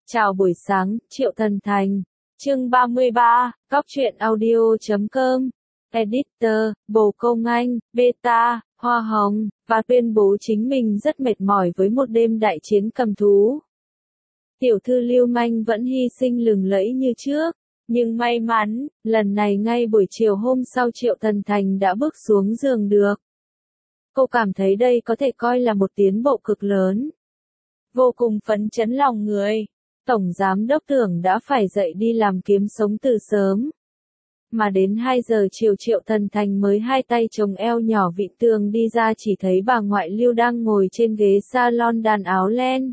Chào buổi sáng, Triệu Thần Thành. Chương 33, Góc truyện audio.com. Editor, Bồ Công Anh, Beta, Hoa Hồng, và tuyên bố chính mình rất mệt mỏi với một đêm đại chiến cầm thú. Tiểu thư Lưu Manh vẫn hy sinh lừng lẫy như trước, nhưng may mắn, lần này ngay buổi chiều hôm sau Triệu Thần Thành đã bước xuống giường được. Cô cảm thấy đây có thể coi là một tiến bộ cực lớn. Vô cùng phấn chấn lòng người. Tổng giám đốc tưởng đã phải dậy đi làm kiếm sống từ sớm. Mà đến 2 giờ chiều Triệu Thần Thành mới hai tay chồng eo nhỏ vịn tường đi ra, chỉ thấy bà ngoại Lưu đang ngồi trên ghế salon đan áo len.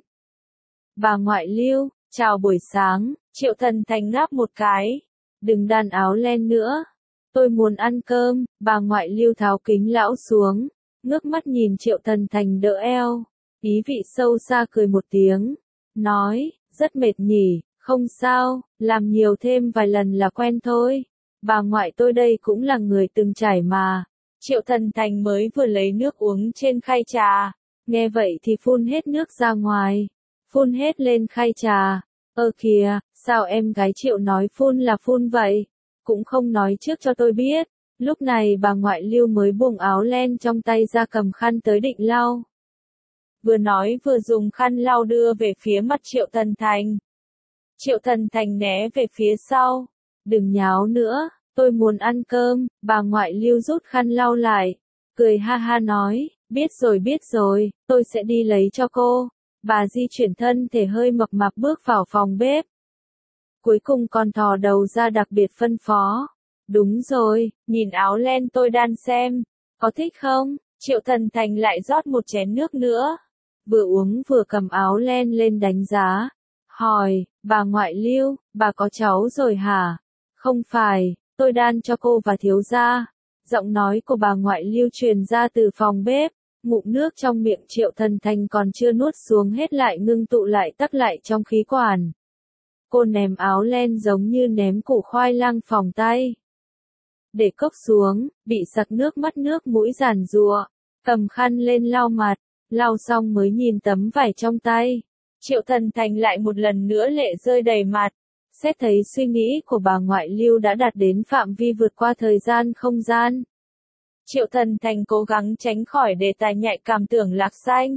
Bà ngoại Lưu, chào buổi sáng, Triệu Thần Thành ngáp một cái. Đừng đan áo len nữa. Tôi muốn ăn cơm. Bà ngoại Lưu tháo kính lão xuống, ngước mắt nhìn Triệu Thần Thành đỡ eo. Ý vị sâu xa cười một tiếng. Nói, rất mệt nhỉ, không sao, làm nhiều thêm vài lần là quen thôi. Bà ngoại tôi đây cũng là người từng trải mà. Triệu Thần Thành mới vừa lấy nước uống trên khay trà. Nghe vậy thì phun hết nước ra ngoài. Phun hết lên khay trà. Ơ kìa, sao em gái Triệu nói phun là phun vậy? Cũng không nói trước cho tôi biết. Lúc này bà ngoại Lưu mới buông áo len trong tay ra, cầm khăn tới định lau. Vừa nói vừa dùng khăn lau đưa về phía mặt Triệu Thần Thành. Triệu Thần Thành né về phía sau. Đừng nháo nữa, tôi muốn ăn cơm. Bà ngoại Lưu rút khăn lau lại. Cười ha ha nói, biết rồi, tôi sẽ đi lấy cho cô. Bà di chuyển thân thể hơi mập mạp bước vào phòng bếp. Cuối cùng còn thò đầu ra đặc biệt phân phó. Đúng rồi, nhìn áo len tôi đan xem. Có thích không? Triệu Thần Thành lại rót một chén nước nữa. Vừa uống vừa cầm áo len lên đánh giá. Hỏi, bà ngoại Lưu, bà có cháu rồi hả? Không phải, tôi đan cho cô và thiếu gia. Giọng nói của bà ngoại Lưu truyền ra từ phòng bếp. Ngụm nước trong miệng Triệu Thần Thành còn chưa nuốt xuống hết lại ngưng tụ lại tắc lại trong khí quản. Cô ném áo len giống như ném củ khoai lang phòng tay. Để cốc xuống, bị sặc nước mắt nước mũi giàn giụa. Cầm khăn lên lau mặt. Lau xong mới nhìn tấm vải trong tay. Triệu Thần Thành lại một lần nữa lệ rơi đầy mặt. Xét thấy suy nghĩ của bà ngoại Lưu đã đạt đến phạm vi vượt qua thời gian không gian. Triệu Thần Thành cố gắng tránh khỏi đề tài nhạy cảm tưởng lạc xanh.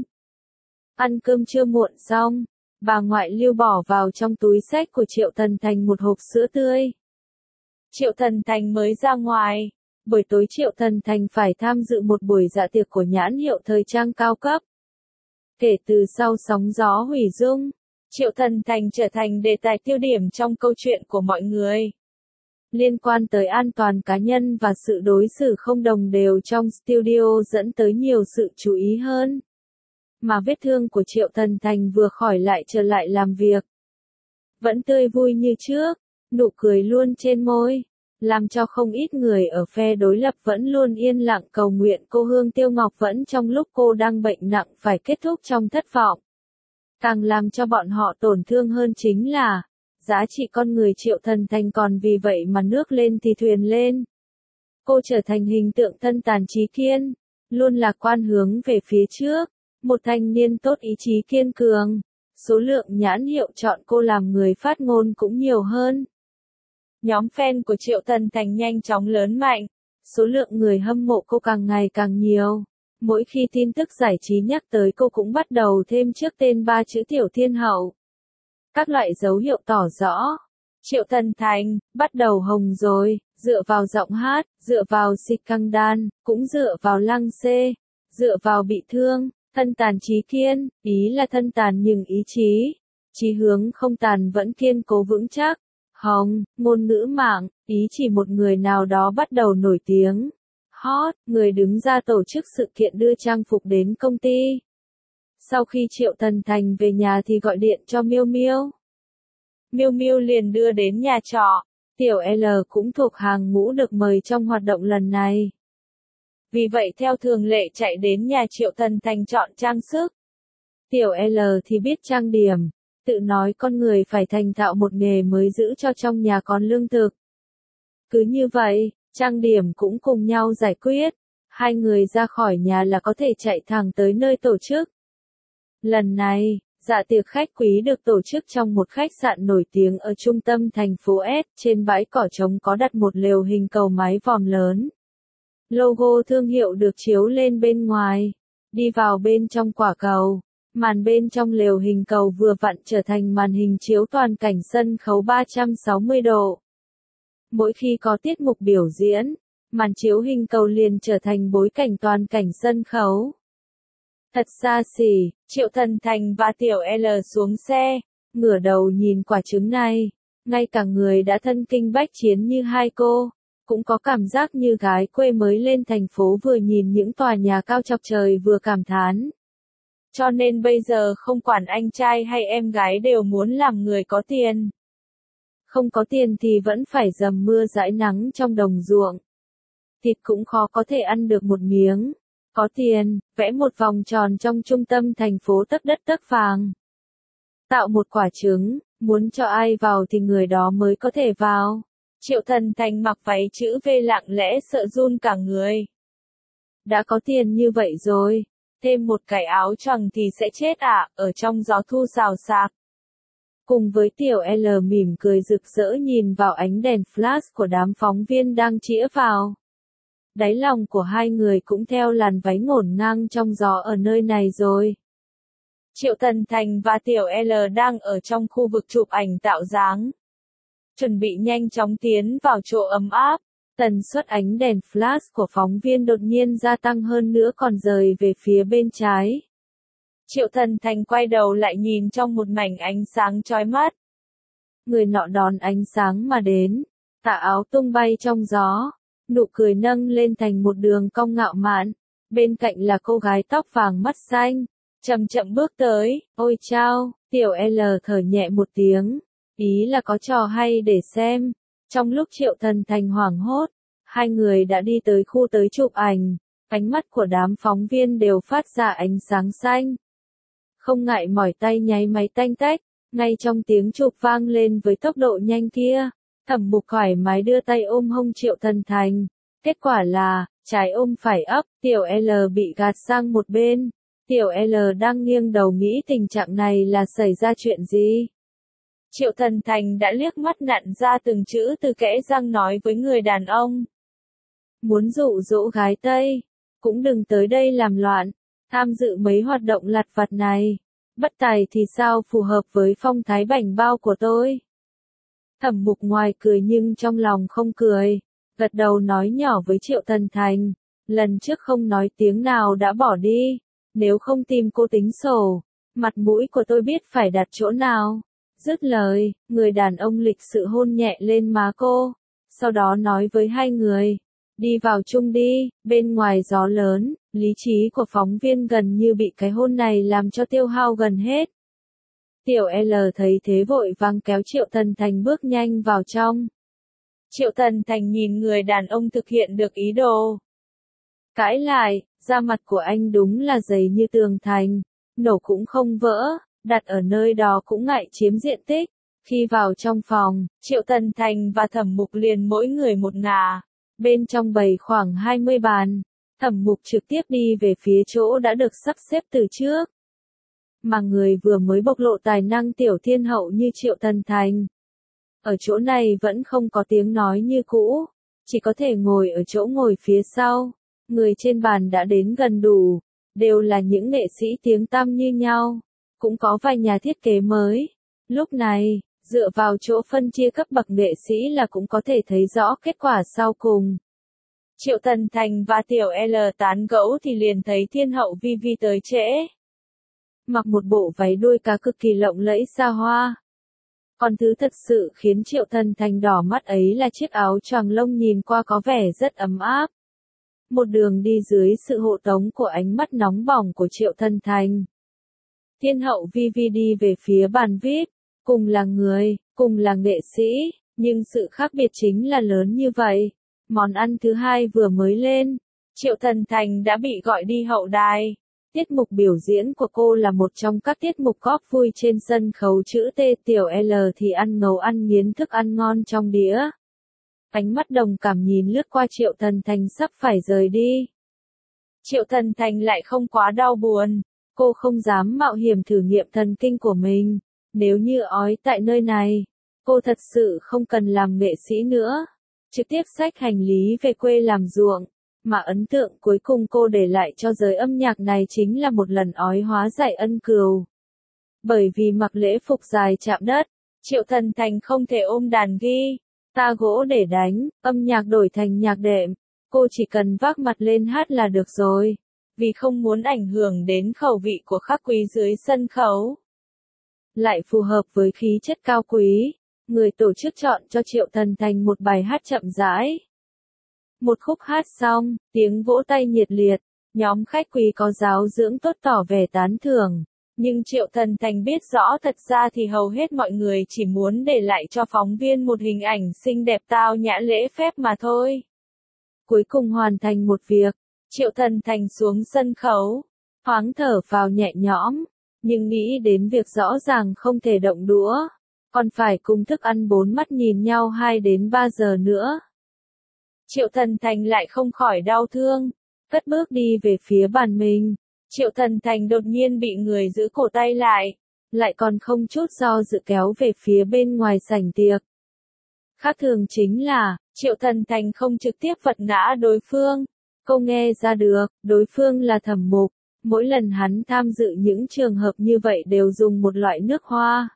Ăn cơm trưa muộn xong, bà ngoại Lưu bỏ vào trong túi xách của Triệu Thần Thành một hộp sữa tươi. Triệu Thần Thành mới ra ngoài. Buổi tối Triệu Thần Thành phải tham dự một buổi dạ tiệc của nhãn hiệu thời trang cao cấp. Kể từ sau sóng gió hủy dung, Triệu Thần Thành trở thành đề tài tiêu điểm trong câu chuyện của mọi người. Liên quan tới an toàn cá nhân và sự đối xử không đồng đều trong studio dẫn tới nhiều sự chú ý hơn. Mà vết thương của Triệu Thần Thành vừa khỏi lại trở lại làm việc. Vẫn tươi vui như trước, nụ cười luôn trên môi. Làm cho không ít người ở phe đối lập vẫn luôn yên lặng cầu nguyện cô Hương Tiêu Ngọc vẫn trong lúc cô đang bệnh nặng phải kết thúc trong thất vọng. Càng làm cho bọn họ tổn thương hơn chính là, giá trị con người Triệu Thần Thành còn vì vậy mà nước lên thì thuyền lên. Cô trở thành hình tượng thân tàn trí kiên, luôn lạc quan hướng về phía trước, một thanh niên tốt ý chí kiên cường. Số lượng nhãn hiệu chọn cô làm người phát ngôn cũng nhiều hơn. Nhóm fan của Triệu Thần Thành nhanh chóng lớn mạnh, số lượng người hâm mộ cô càng ngày càng nhiều. Mỗi khi tin tức giải trí nhắc tới cô cũng bắt đầu thêm trước tên 3 chữ Tiểu Thiên Hậu. Các loại dấu hiệu tỏ rõ, Triệu Thần Thành bắt đầu hồng rồi, dựa vào giọng hát, dựa vào scandal, cũng dựa vào lăng xê, dựa vào bị thương, thân tàn trí kiên, ý là thân tàn nhưng ý chí hướng không tàn vẫn kiên cố vững chắc. Hồng, ngôn ngữ mạng, ý chỉ một người nào đó bắt đầu nổi tiếng. Hot, người đứng ra tổ chức sự kiện đưa trang phục đến công ty. Sau khi Triệu Thần Thành về nhà thì gọi điện cho Miêu Miêu. Miêu Miêu liền đưa đến nhà trọ. Tiểu L cũng thuộc hàng ngũ được mời trong hoạt động lần này. Vì vậy theo thường lệ chạy đến nhà Triệu Thần Thành chọn trang sức. Tiểu L thì biết trang điểm. Tự nói con người phải thành thạo một nghề mới giữ cho trong nhà còn lương thực. Cứ như vậy, trang điểm cũng cùng nhau giải quyết. Hai người ra khỏi nhà là có thể chạy thẳng tới nơi tổ chức. Lần này, Dạ tiệc khách quý được tổ chức trong một khách sạn nổi tiếng ở trung tâm thành phố S, trên bãi cỏ trống có đặt một lều hình cầu mái vòm lớn. Logo thương hiệu được chiếu lên bên ngoài. Đi vào bên trong quả cầu, màn bên trong lều hình cầu vừa vặn trở thành màn hình chiếu toàn cảnh sân khấu 360 độ. Mỗi khi có tiết mục biểu diễn, màn chiếu hình cầu liền trở thành bối cảnh toàn cảnh sân khấu. Thật xa xỉ, Triệu Thần Thành và Tiểu L xuống xe, ngửa đầu nhìn quả trứng này, ngay cả người đã thân kinh bách chiến như hai cô, cũng có cảm giác như gái quê mới lên thành phố vừa nhìn những tòa nhà cao chọc trời vừa cảm thán. Cho nên bây giờ không quản anh trai hay em gái đều muốn làm người có tiền. Không có tiền thì vẫn phải dầm mưa dãi nắng trong đồng ruộng. Thịt cũng khó có thể ăn được một miếng. Có tiền, vẽ một vòng tròn trong trung tâm thành phố tấc đất tấc vàng. Tạo một quả trứng, muốn cho ai vào thì người đó mới có thể vào. Triệu Thần Thành mặc váy chữ V lặng lẽ sợ run cả người. Đã có tiền như vậy rồi, thêm một cái áo choàng thì sẽ chết à, ở trong gió thu rào rạc. Cùng với Tiểu L mỉm cười rực rỡ nhìn vào ánh đèn flash của đám phóng viên đang chĩa vào. Đáy lòng của hai người cũng theo làn váy ngổn ngang trong gió ở nơi này rồi. Triệu Thần Thành và Tiểu L đang ở trong khu vực chụp ảnh tạo dáng. Chuẩn bị nhanh chóng tiến vào chỗ ấm áp. Tần suất ánh đèn flash của phóng viên đột nhiên gia tăng hơn nữa còn rời về phía bên trái. Triệu Thần Thành quay đầu lại nhìn trong một mảnh ánh sáng chói mắt. Người nọ đón ánh sáng mà đến, tà áo tung bay trong gió, nụ cười nâng lên thành một đường cong ngạo mạn. Bên cạnh là cô gái tóc vàng mắt xanh, chậm chậm bước tới. Ôi chao, Tiểu L thở nhẹ một tiếng, ý là có trò hay để xem. Trong lúc Triệu Thần Thành hoảng hốt, hai người đã đi tới khu tới chụp ảnh. Ánh mắt của đám phóng viên đều phát ra ánh sáng xanh. Không ngại mỏi tay nháy máy tanh tách, ngay trong tiếng chụp vang lên với tốc độ nhanh kia, Thẩm Mục thoải mái đưa tay ôm hông Triệu Thần Thành. Kết quả là, trái ôm phải ấp, Tiểu L bị gạt sang một bên. Tiểu L đang nghiêng đầu nghĩ tình trạng này là xảy ra chuyện gì. Triệu Thần Thành đã liếc mắt nặn ra từng chữ từ kẽ răng nói với người đàn ông. Muốn dụ dỗ gái Tây, cũng đừng tới đây làm loạn, tham dự mấy hoạt động lặt vặt này. Bất tài thì sao phù hợp với phong thái bảnh bao của tôi. Thẩm Mục ngoài cười nhưng trong lòng không cười, gật đầu nói nhỏ với Triệu Thần Thành, lần trước không nói tiếng nào đã bỏ đi, nếu không tìm cô tính sổ, mặt mũi của tôi biết phải đặt chỗ nào. Dứt lời, người đàn ông lịch sự hôn nhẹ lên má cô, sau đó nói với hai người, đi vào chung đi. Bên ngoài gió lớn, lý trí của phóng viên gần như bị cái hôn này làm cho tiêu hao gần hết. Tiểu L thấy thế vội vàng kéo Triệu Thần Thành bước nhanh vào trong. Triệu Thần Thành nhìn người đàn ông thực hiện được ý đồ. Cãi lại, da mặt của anh đúng là dày như tường thành, nổ cũng không vỡ, đặt ở nơi đó cũng ngại chiếm diện tích. Khi vào trong phòng, Triệu Thần Thành và Thẩm Mục liền mỗi người một ngả. Bên trong bày khoảng 20 bàn, Thẩm Mục trực tiếp đi về phía chỗ đã được sắp xếp từ trước. Mà người vừa mới bộc lộ tài năng tiểu thiên hậu như Triệu Thần Thành. Ở chỗ này vẫn không có tiếng nói như cũ, chỉ có thể ngồi ở chỗ ngồi phía sau. Người trên bàn đã đến gần đủ, đều là những nghệ sĩ tiếng tăm như nhau, cũng có vài nhà thiết kế mới. Lúc này, dựa vào chỗ phân chia cấp bậc nghệ sĩ là cũng có thể thấy rõ kết quả sau cùng. Triệu Thần Thành và Tiểu L tán gẫu thì liền thấy thiên hậu Vi tới trễ. Mặc một bộ váy đuôi cá cực kỳ lộng lẫy xa hoa. Còn thứ thật sự khiến Triệu Thần Thành đỏ mắt ấy là chiếc áo choàng lông nhìn qua có vẻ rất ấm áp. Một đường đi dưới sự hộ tống của ánh mắt nóng bỏng của Triệu Thần Thành. Thiên hậu Vi đi về phía bàn VIP, cùng là người, cùng là nghệ sĩ, nhưng sự khác biệt chính là lớn như vậy. Món ăn thứ hai vừa mới lên, Triệu Thần Thành đã bị gọi đi hậu đài. Tiết mục biểu diễn của cô là một trong các tiết mục góp vui trên sân khấu chữ T. Tiểu L thì ăn ngấu ăn nghiến thức ăn ngon trong đĩa. Ánh mắt đồng cảm nhìn lướt qua Triệu Thần Thành sắp phải rời đi. Triệu Thần Thành lại không quá đau buồn. Cô không dám mạo hiểm thử nghiệm thần kinh của mình. Nếu như ói tại nơi này, cô thật sự không cần làm nghệ sĩ nữa. Trực tiếp xách hành lý về quê làm ruộng. Mà ấn tượng cuối cùng cô để lại cho giới âm nhạc này chính là một lần ói hóa giải ân cừu. Bởi vì mặc lễ phục dài chạm đất, Triệu Thần Thành không thể ôm đàn guitar gỗ để đánh, âm nhạc đổi thành nhạc đệm. Cô chỉ cần vác mặt lên hát là được rồi. Vì không muốn ảnh hưởng đến khẩu vị của khách quý dưới sân khấu. Lại phù hợp với khí chất cao quý, người tổ chức chọn cho Triệu Thần Thành một bài hát chậm rãi. Một khúc hát xong, tiếng vỗ tay nhiệt liệt, nhóm khách quý có giáo dưỡng tốt tỏ vẻ tán thưởng. Nhưng Triệu Thần Thành biết rõ thật ra thì hầu hết mọi người chỉ muốn để lại cho phóng viên một hình ảnh xinh đẹp tao nhã lễ phép mà thôi. Cuối cùng hoàn thành một việc, Triệu Thần Thành xuống sân khấu, thoáng thở phào nhẹ nhõm, nhưng nghĩ đến việc rõ ràng không thể động đũa, còn phải cùng thức ăn bốn mắt nhìn nhau 2 đến 3 giờ nữa. Triệu Thần Thành lại không khỏi đau thương, cất bước đi về phía bàn mình. Triệu Thần Thành đột nhiên bị người giữ cổ tay lại còn không chút do dự kéo về phía bên ngoài sảnh tiệc. Khác thường chính là, Triệu Thần Thành không trực tiếp vật ngã đối phương. Cô nghe ra được, đối phương là Thẩm Mục. Mỗi lần hắn tham dự những trường hợp như vậy đều dùng một loại nước hoa.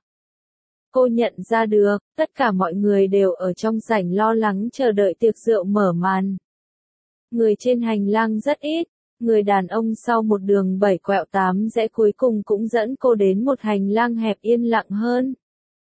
Cô nhận ra được, tất cả mọi người đều ở trong sảnh lo lắng chờ đợi tiệc rượu mở màn. Người trên hành lang rất ít, người đàn ông sau một đường 7 quẹo 8 rẽ cuối cùng cũng dẫn cô đến một hành lang hẹp yên lặng hơn.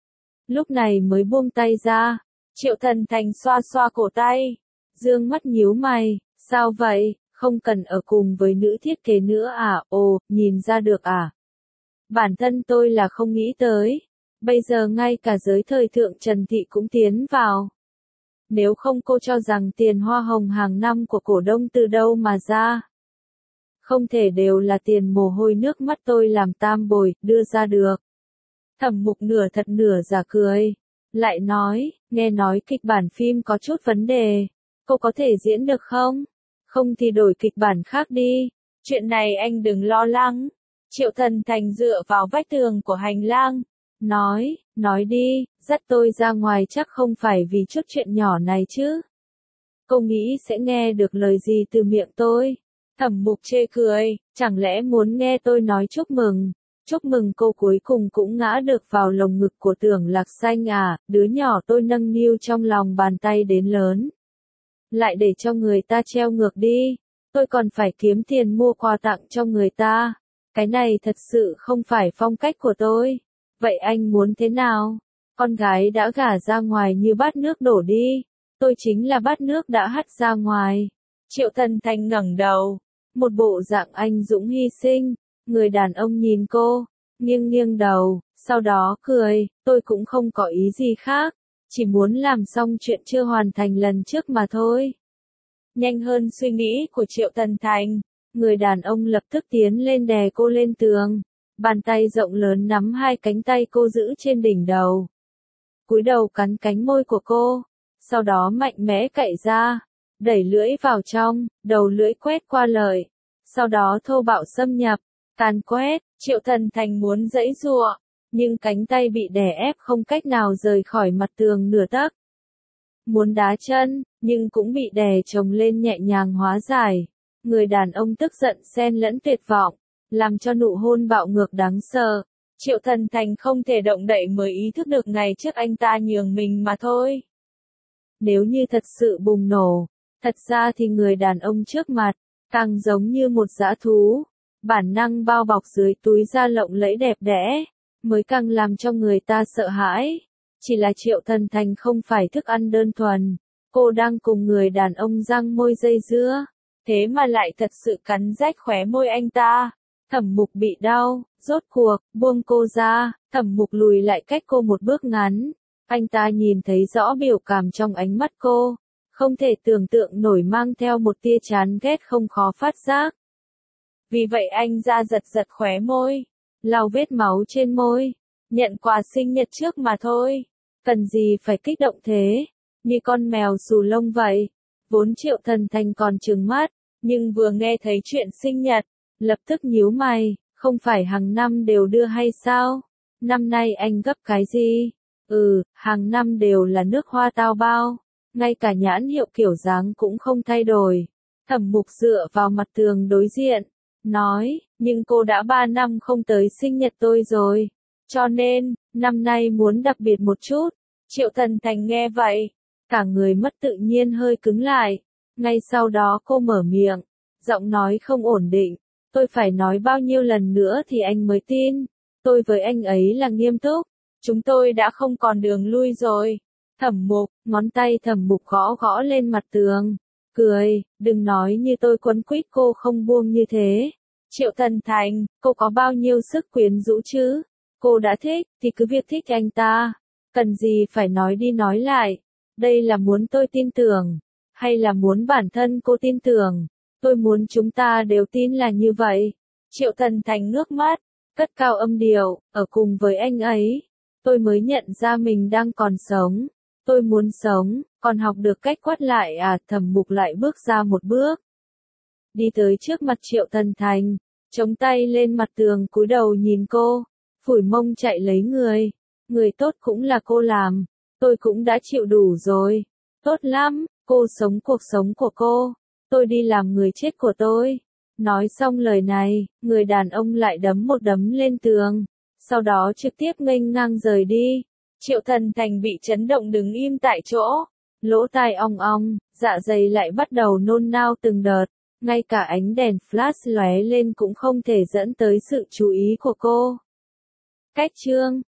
Lúc này mới buông tay ra, Triệu Thần Thành xoa xoa cổ tay, dương mắt nhíu mày, sao vậy, không cần ở cùng với nữ thiết kế nữa à, ồ, nhìn ra được à. Bản thân tôi là không nghĩ tới. Bây giờ ngay cả giới thời thượng Trần Thị cũng tiến vào. Nếu không cô cho rằng tiền hoa hồng hàng năm của cổ đông từ đâu mà ra. Không thể đều là tiền mồ hôi nước mắt tôi làm tam bồi, đưa ra được. Thẩm Mục nửa thật nửa giả cười. Lại nói, nghe nói kịch bản phim có chút vấn đề. Cô có thể diễn được không? Không thì đổi kịch bản khác đi. Chuyện này anh đừng lo lắng. Triệu Thần Thành dựa vào vách tường của hành lang. Nói đi, dắt tôi ra ngoài chắc không phải vì chút chuyện nhỏ này chứ. Cô nghĩ sẽ nghe được lời gì từ miệng tôi? Thẩm Mục chê cười, chẳng lẽ muốn nghe tôi nói chúc mừng? Chúc mừng cô cuối cùng cũng ngã được vào lồng ngực của Tưởng Lạc Xanh à, đứa nhỏ tôi nâng niu trong lòng bàn tay đến lớn. Lại để cho người ta treo ngược đi, tôi còn phải kiếm tiền mua quà tặng cho người ta. Cái này thật sự không phải phong cách của tôi. Vậy anh muốn thế nào? Con gái đã gả ra ngoài như bát nước đổ đi. Tôi chính là bát nước đã hắt ra ngoài. Triệu Thần Thành ngẩng đầu. Một bộ dạng anh dũng hy sinh. Người đàn ông nhìn cô, nghiêng đầu, sau đó cười. Tôi cũng không có ý gì khác. Chỉ muốn làm xong chuyện chưa hoàn thành lần trước mà thôi. Nhanh hơn suy nghĩ của Triệu Thần Thành. Người đàn ông lập tức tiến lên đè cô lên tường. Bàn tay rộng lớn nắm 2 cánh tay cô giữ trên đỉnh đầu. Cúi đầu cắn cánh môi của cô. Sau đó mạnh mẽ cạy ra. Đẩy lưỡi vào trong, đầu lưỡi quét qua lợi. Sau đó thô bạo xâm nhập. Càn quét, Triệu Thần Thành muốn giãy giụa. Nhưng cánh tay bị đè ép không cách nào rời khỏi mặt tường nửa tấc. Muốn đá chân, nhưng cũng bị đè chồng lên nhẹ nhàng hóa giải. Người đàn ông tức giận xen lẫn tuyệt vọng. Làm cho nụ hôn bạo ngược đáng sợ. Triệu Thần Thành không thể động đậy mới ý thức được ngày trước anh ta nhường mình mà thôi. Nếu như thật sự bùng nổ, thật ra thì người đàn ông trước mặt, càng giống như một dã thú. Bản năng bao bọc dưới túi da lộng lẫy đẹp đẽ, mới càng làm cho người ta sợ hãi. Chỉ là Triệu Thần Thành không phải thức ăn đơn thuần. Cô đang cùng người đàn ông răng môi dây dưa. Thế mà lại thật sự cắn rách khóe môi anh ta. Thẩm Mục bị đau, rốt cuộc, buông cô ra, Thẩm Mục lùi lại cách cô một bước ngắn. Anh ta nhìn thấy rõ biểu cảm trong ánh mắt cô, không thể tưởng tượng nổi mang theo một tia chán ghét không khó phát giác. Vì vậy anh ra giật khóe môi, lau vết máu trên môi, nhận quà sinh nhật trước mà thôi. Cần gì phải kích động thế, như con mèo xù lông vậy. Vốn Triệu Thần Thành còn trừng mắt, nhưng vừa nghe thấy chuyện sinh nhật, lập tức nhíu mày, Không phải hàng năm đều đưa hay sao? Năm nay anh gấp cái gì? Hàng năm đều là nước hoa tao bao. Ngay cả nhãn hiệu kiểu dáng cũng không thay đổi. Thẩm Mục dựa vào mặt tường đối diện, nói, nhưng cô đã 3 năm không tới sinh nhật tôi rồi. Cho nên, năm nay muốn đặc biệt một chút. Triệu Thần Thành nghe vậy, cả người mất tự nhiên hơi cứng lại. Ngay sau đó cô mở miệng, giọng nói không ổn định. Tôi phải nói bao nhiêu lần nữa thì anh mới tin. Tôi với anh ấy là nghiêm túc. Chúng tôi đã không còn đường lui rồi. Thẩm Mục, ngón tay Thẩm Mục gõ gõ lên mặt tường. Cười, đừng nói như tôi quấn quýt cô không buông như thế. Triệu Thần Thành, cô có bao nhiêu sức quyến rũ chứ? Cô đã thích, thì cứ việc thích anh ta. Cần gì phải nói đi nói lại. Đây là muốn tôi tin tưởng. Hay là muốn bản thân cô tin tưởng? Tôi muốn chúng ta đều tin là như vậy. Triệu Thần Thành ngước mắt, cất cao âm điệu, ở cùng với anh ấy. Tôi mới nhận ra mình đang còn sống. Tôi muốn sống, còn học được cách quát lại à? Thẩm Mục lại bước ra một bước. Đi tới trước mặt Triệu Thần Thành, chống tay lên mặt tường cúi đầu nhìn cô, phủi mông chạy lấy người. Người tốt cũng là cô làm, tôi cũng đã chịu đủ rồi. Tốt lắm, cô sống cuộc sống của cô, tôi đi làm người chết của tôi. Nói xong lời này, người đàn ông lại đấm một đấm lên tường, sau đó trực tiếp nghênh ngang rời đi. Triệu Thần Thành bị chấn động đứng im tại chỗ, lỗ tai ong ong, dạ dày lại bắt đầu nôn nao từng đợt, ngay cả ánh đèn flash lóe lên cũng không thể dẫn tới sự chú ý của cô. Cách chương